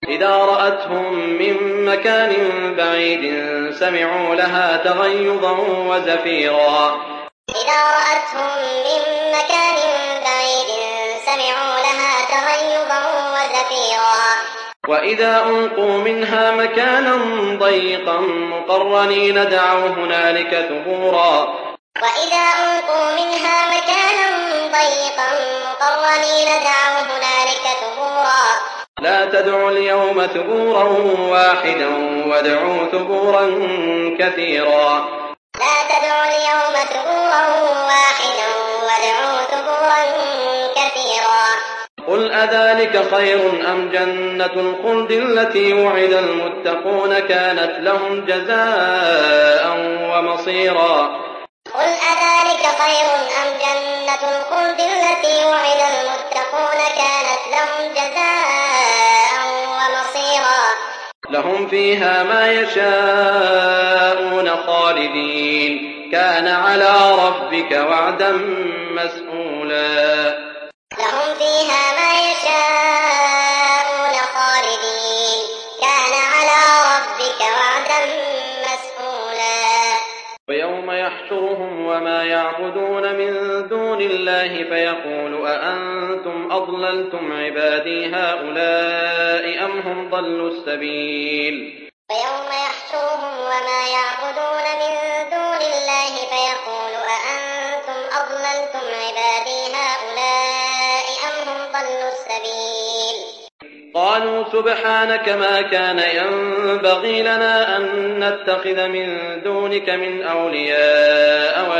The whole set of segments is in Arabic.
إذا رأتهم من مكان بعيد سمعوا لها تغيظا وزفيرا إذا رأتهم من مكان بعيد سمعوا لها تغيظا وزفيرا وإذا ألقوا منها مكانا ضيقا مقرنين دعوا هنالك ثبورا وإذا ألقوا منها مكانا ضيقا مقرنين دعوا هنالك ثبورا لا تدعوا اليوم ثبورا واحدا وادعوا ثبورا كثيرا لا تدعوا اليوم ثبورا واحدا وادعوا ثبورا كثيرا قل أذلك خير أم جنة الخلد التي وعد المتقون كانت لهم جزاء ومصيرا قل أذلك خير أم جنة الخلد التي وعد المتقون كانت لهم جزاء ومصيرا لهم فيها ما يشاءون خالدين كان على ربك وعدا مسئولا لهم فيها ما يشاءون خالدين كان على ربك وعدا مسئولا ويوم يحشرهم وما يعبدون من دون الله فيقول أأنتم أضللتم عبادي هؤلاء أم هم ضلوا السبيل ويوم يحشرهم وما يعبدون من دون الله فيقول أأنتم أضللتم عبادي هؤلاء أم هم ضلوا السبيل قالوا سبحانك ما كان ينبغي لنا أن نتخذ من دونك من أولياء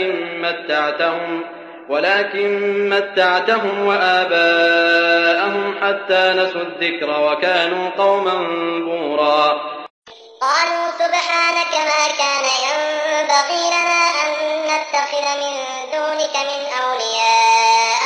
ولكن متعتهم وآباءهم حتى نسوا الذكر وكانوا قوما بورا قالوا سبحانك ما كان ينبغي لنا أن نتخذ من دونك من أولياء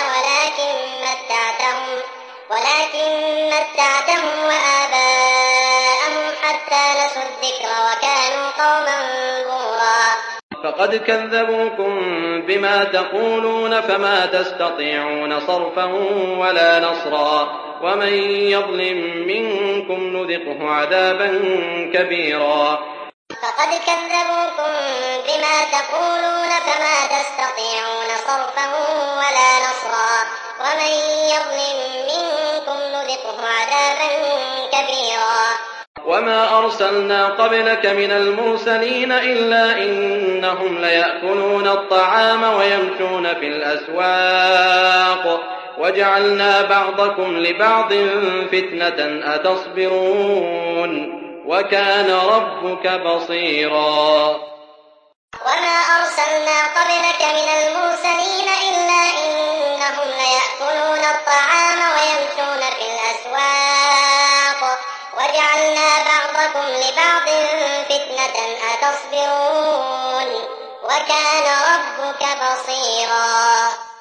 ولكن متعتهم وآباءهم حتى نسوا الذكر وكانوا قوما بورا فقد كذبوكم بما تقولون فما تستطيعون صرفا ولا نصرا ومن يظلم منكم نذقه عذابا كبيرا فقد كذبوكم بما تقولون فما تستطيعون صرفا ولا نصرا ومن يظلم منكم نذقه عذابا كبيرا وما أرسلنا قبلك من المرسلين إلا إنهم ليأكلون الطعام ويمشون في الأسواق وجعلنا بعضكم لبعض فتنة أتصبرون وكان ربك بصيرا وما أرسلنا قبلك من المرسلين إلا إنهم ليأكلون الطعام ويمشون في الأسواق وجعلنا بعضكم لبعض فتنة أتصبرون وكان ربك بصيرا